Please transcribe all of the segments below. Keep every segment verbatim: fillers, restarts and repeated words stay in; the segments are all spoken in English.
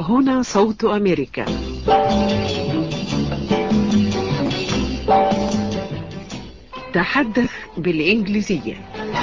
هنا صوت أمريكا. تحدث بالإنجليزية.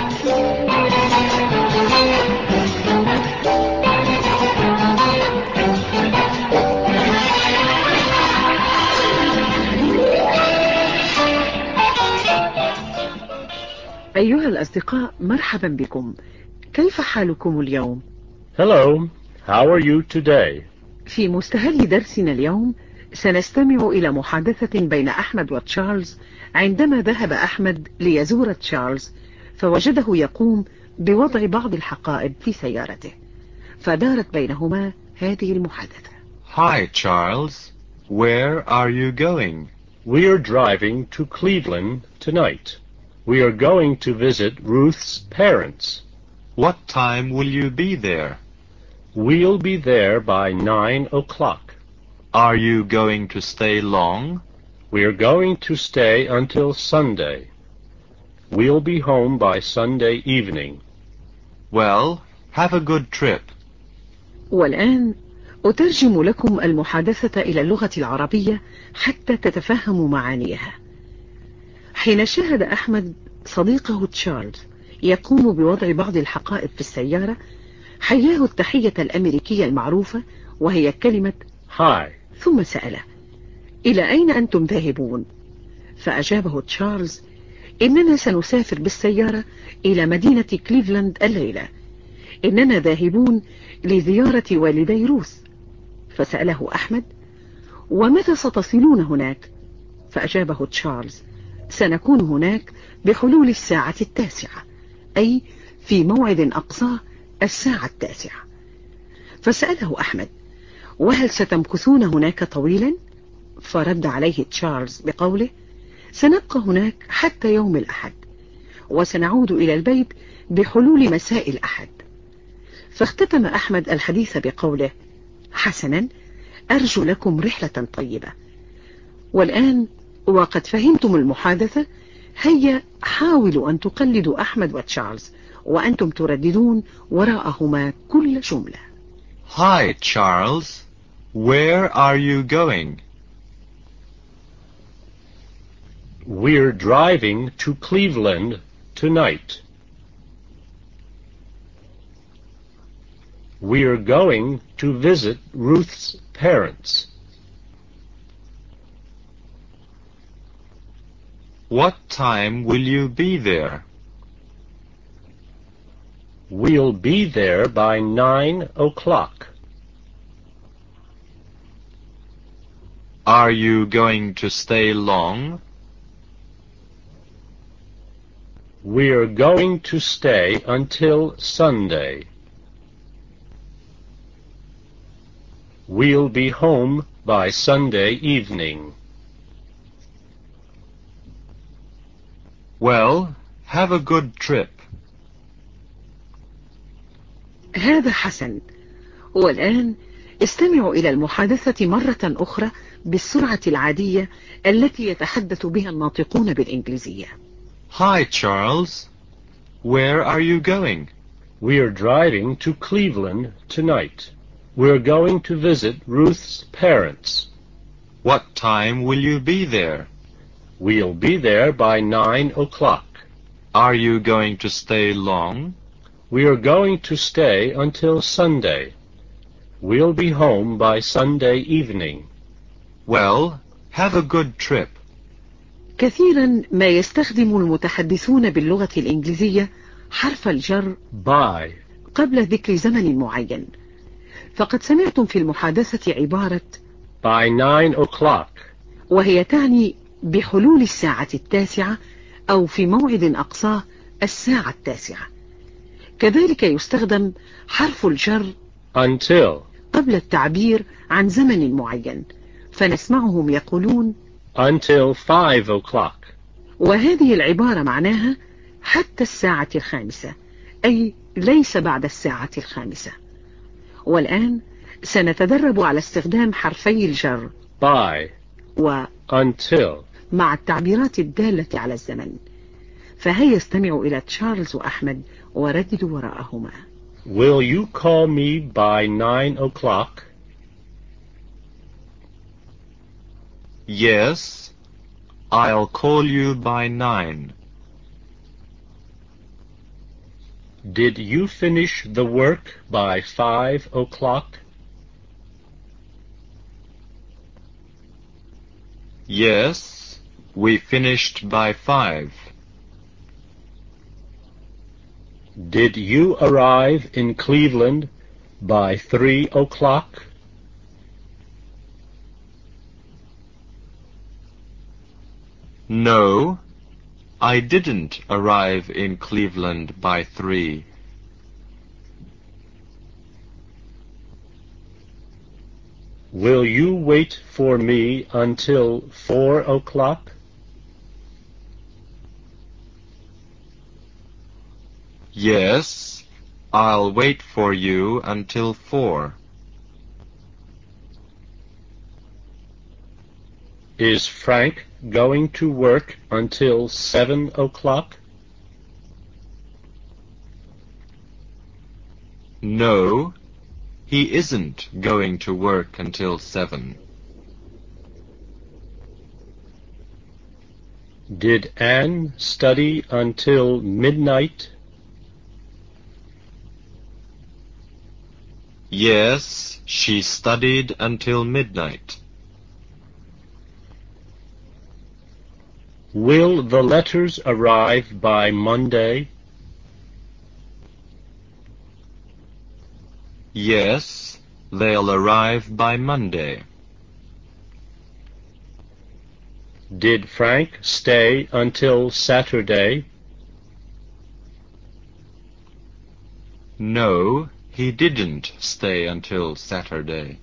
أيها الأصدقاء، مرحبا بكم. كيف حالكم اليوم؟ Hello, how are you today? في مستهل درسنا اليوم سنستمع إلى محادثة بين أحمد وتشارلز عندما ذهب أحمد ليزور تشارلز، فوجده يقوم بوضع بعض الحقائب في سيارته، فدارت بينهما هذه المحادثة. Hi, Charles. Where are you going? We are driving to Cleveland tonight. We are going to visit Ruth's parents. What time will you be there? We'll be there by nine o'clock. Are you going to stay long? We're going to stay until Sunday. We'll be home by Sunday evening. Well, have a good trip. والآن أترجم لكم المحادثة إلى اللغة العربية حتى تتفهموا معانيها. حين شاهد أحمد صديقه تشارلز يقوم بوضع بعض الحقائب في السيارة، حياه التحية الأمريكية المعروفة وهي كلمة هاي، ثم سأله: إلى أين أنتم ذاهبون؟ فأجابه تشارلز: إننا سنسافر بالسيارة إلى مدينة كليفلاند الليلة. إننا ذاهبون لزيارة والدي روث. فسأله أحمد: ومتى ستصلون هناك؟ فأجابه تشارلز: سنكون هناك بحلول الساعة التاسعة، أي في موعد أقصاه الساعة التاسعة. فسأله أحمد: وهل ستمكثون هناك طويلا؟ فرد عليه تشارلز بقوله: سنبقى هناك حتى يوم الأحد، وسنعود إلى البيت بحلول مساء الأحد. فاختتم أحمد الحديث بقوله: حسنا، أرجو لكم رحلة طيبة. والآن وقد فهمتم المحادثة، هيا حاولوا أن تقلدوا أحمد وتشارلز وأنتم ترددون وراءهما كل جملة. Hi, Charles. Where are you going? we're driving to Cleveland tonight. We're going to visit Ruth's parents. What time will you be there? We'll be there by nine o'clock. Are you going to stay long? We're going to stay until Sunday. We'll be home by Sunday evening. Well, have a good trip. هذا حسن. والآن استمعوا إلى المحادثة مرة أخرى بالسرعة العادية التي يتحدث بها الناطقون بالإنجليزية. Hi, Charles. Where are you going? We're driving to Cleveland tonight. We're going to visit Ruth's parents. What time will you be there? We'll be there by nine o'clock. Are you going to stay long? We're going to stay until Sunday. We'll be home by Sunday evening. Well, have a good trip. كثيرا ما يستخدم المتحدثون باللغة الإنجليزية حرف الجر by قبل ذكر زمن معين، فقد سمعتم في المحادثة عبارة by nine o'clock، وهي تعني بحلول الساعة التاسعة أو في موعد أقصاه الساعة التاسعة. كذلك يستخدم حرف الجر until قبل التعبير عن زمن معين، فنسمعهم يقولون until five o'clock. وهذه العبارة معناها حتى الساعة الخامسة، أي ليس بعد الساعة الخامسة. والآن سنتدرب على استخدام حرفي الجر by و until مع التعبيرات الدالة على الزمن. فهيا استمعوا إلى تشارلز وأحمد ورددوا وراءهما. Will you call me by nine o'clock? Yes, I'll call you by nine. Did you finish the work by five o'clock? Yes, we finished by five. Did you arrive in Cleveland by three o'clock? No, I didn't arrive in Cleveland by three. Will you wait for me until four o'clock? Yes, I'll wait for you until four. Is Frank going to work until seven o'clock? No, he isn't going to work until seven. Did Anne study until midnight? Yes, she studied until midnight. Will the letters arrive by Monday? Yes, they'll arrive by Monday. Did Frank stay until Saturday? No, he didn't stay until Saturday.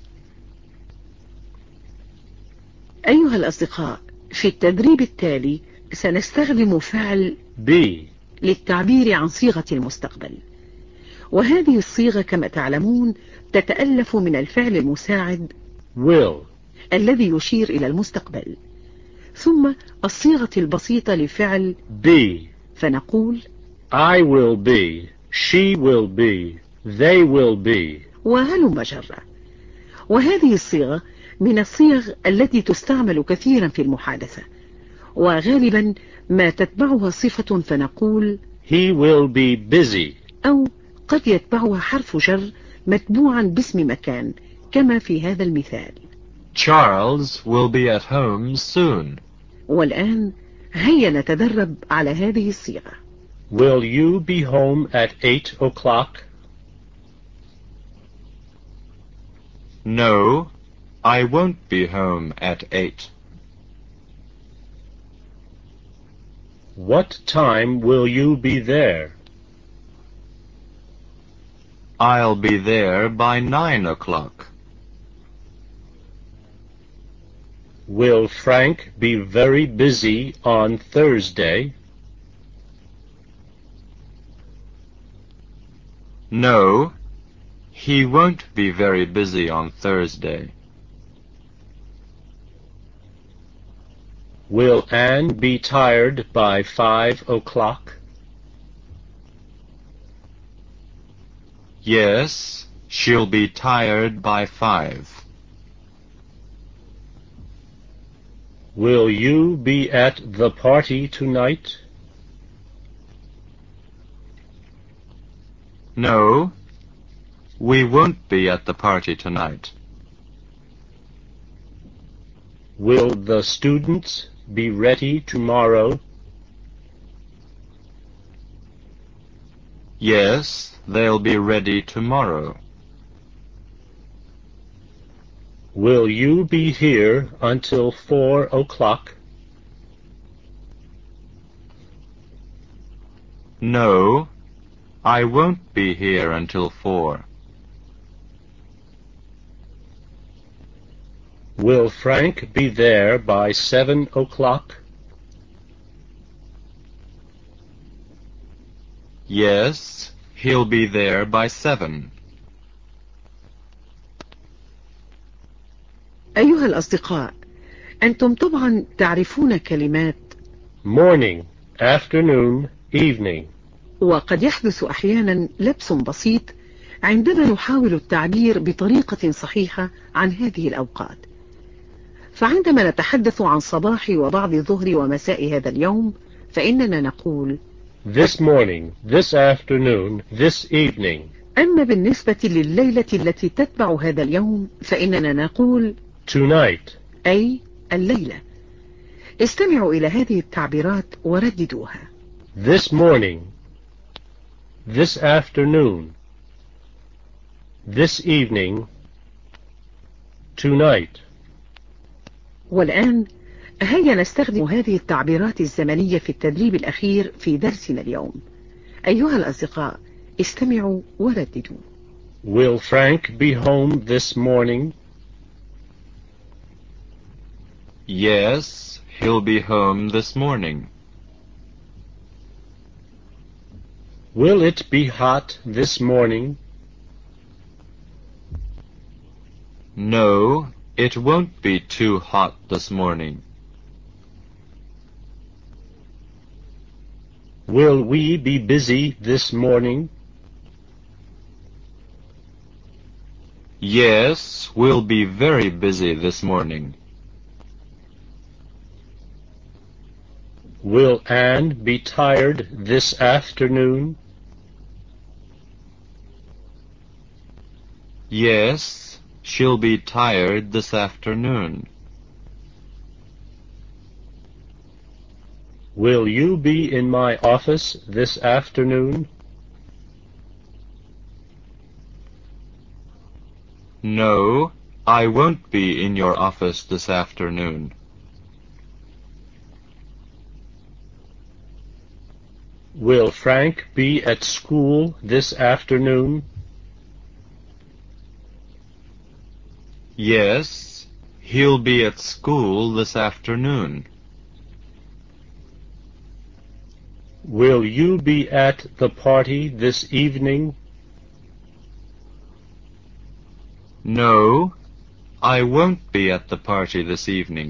أيها الأصدقاء، في التدريب التالي سنستخدم فعل B. للتعبير عن صيغة المستقبل، وهذه الصيغة كما تعلمون تتألف من الفعل المساعد Will. الذي يشير إلى المستقبل، ثم الصيغة البسيطة لفعل B. فنقول I will be, she will be, they will be. وهلم جرة. وهذه الصيغة من الصيغ التي تستعمل كثيرا في المحادثة، وغالبا ما تتبعها صفة فنقول He will be busy. أو قد يتبعها حرف جر متبوعا باسم مكان كما في هذا المثال. Charles will be at home soon. والآن هيا نتدرب على هذه الصيغة. Will you be home at eight o'clock? No, I won't be home at eight. What time will you be there? I'll be there by nine o'clock. Will Frank be very busy on Thursday? No, he won't be very busy on Thursday. Will Anne be tired by five o'clock? Yes, she'll be tired by five. Will you be at the party tonight? No, we won't be at the party tonight. Will the students be ready tomorrow? Yes, they'll be ready tomorrow. Will you be here until four o'clock? No, I won't be here until four. Will Frank be there by seven o'clock? Yes, he'll be there by seven. أيها الأصدقاء، أنتم طبعا تعرفون كلمات Morning, afternoon, evening. وقد يحدث أحيانا لبس بسيط عندما نحاول التعبير بطريقة صحيحة عن هذه الأوقات، فعندما نتحدث عن صباح وبعض ظهر ومساء هذا اليوم فإننا نقول this morning, this afternoon, this evening. أما بالنسبة لليلة التي تتبع هذا اليوم فإننا نقول tonight, أي الليلة. استمعوا إلى هذه التعبيرات ورددوها. this morning, this afternoon, this evening, tonight. والآن هيا نستخدم هذه التعبيرات الزمنية في التدريب الأخير في درسنا اليوم. أيها الأصدقاء استمعوا ورددوا. Will Frank be home this morning? Yes, he'll be home this morning. Will it be hot this morning? No, it won't be too hot this morning. Will we be busy this morning? Yes, we'll be very busy this morning. Will Anne be tired this afternoon? Yes, she'll be tired this afternoon. Will you be in my office this afternoon? No, I won't be in your office this afternoon. Will Frank be at school this afternoon? Yes, he'll be at school this afternoon. Will you be at the party this evening? No, I won't be at the party this evening.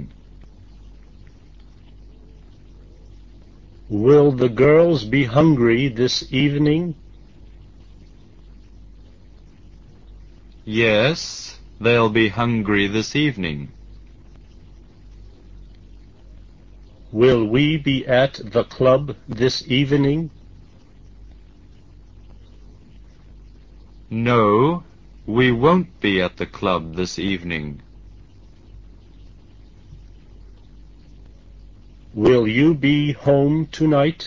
Will the girls be hungry this evening? Yes, they'll be hungry this evening. Will we be at the club this evening? No, we won't be at the club this evening. Will you be home tonight?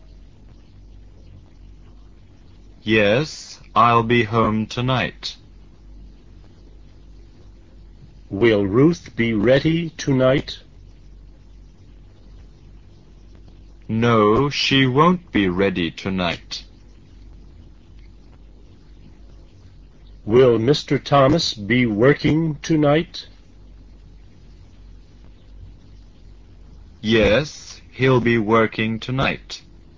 Yes, I'll be home tonight. Will Ruth be ready tonight? No, she won't be ready tonight. Will Mister Thomas be working tonight? Yes, he'll be working tonight.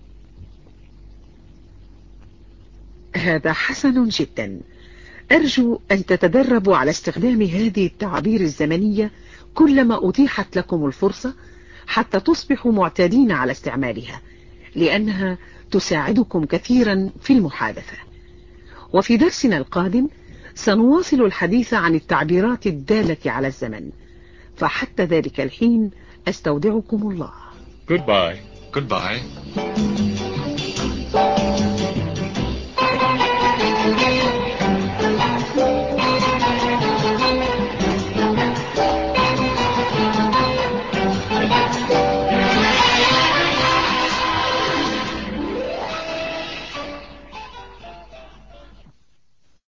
هذا حسن جدا. أرجو أن تتدربوا على استخدام هذه التعابير الزمنية كلما أتيحت لكم الفرصة حتى تصبحوا معتادين على استعمالها لأنها تساعدكم كثيرا في المحادثة. وفي درسنا القادم سنواصل الحديث عن التعبيرات الدالة على الزمن. فحتى ذلك الحين أستودعكم الله. Goodbye. Goodbye.